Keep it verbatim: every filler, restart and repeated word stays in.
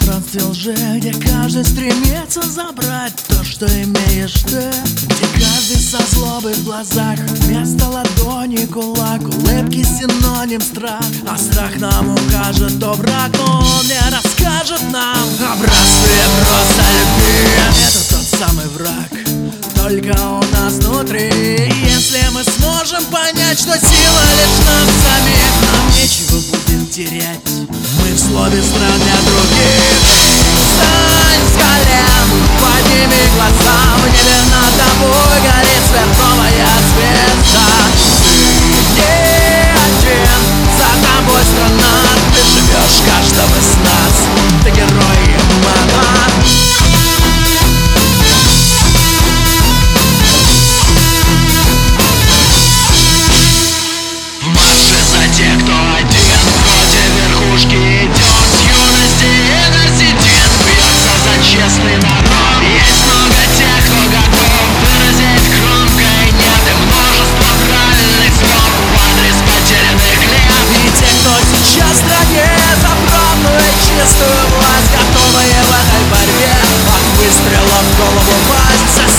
пространстве лжи, где каждый стремится забрать то, что имеешь ты, где каждый со злобой в глазах, вместо ладони кулак, улыбки синоним страх. А страх нам укажет, то враг, но он не расскажет нам образцы просто любви. Это тот самый враг, только у нас внутри. Если мы сможем понять, что сила лишь нас самих, нам нечего будет терять, мы в слове стран для других. Встань с колен, подними глаза, в небе над тобой горит сверхновая звезда. Ты не один, за тобой страна, ты живешь каждого из нас, ты герой и мама. Те, кто один против верхушки идет, с юности и до седин бьется за честный народ. Есть много тех, кто готов выразить громко и нет, и множество правильных слов в адрес потерянных лет. И те, кто сейчас в стране за правду и чистую власть, готовые в этой борьбе от выстрела в голову пасть.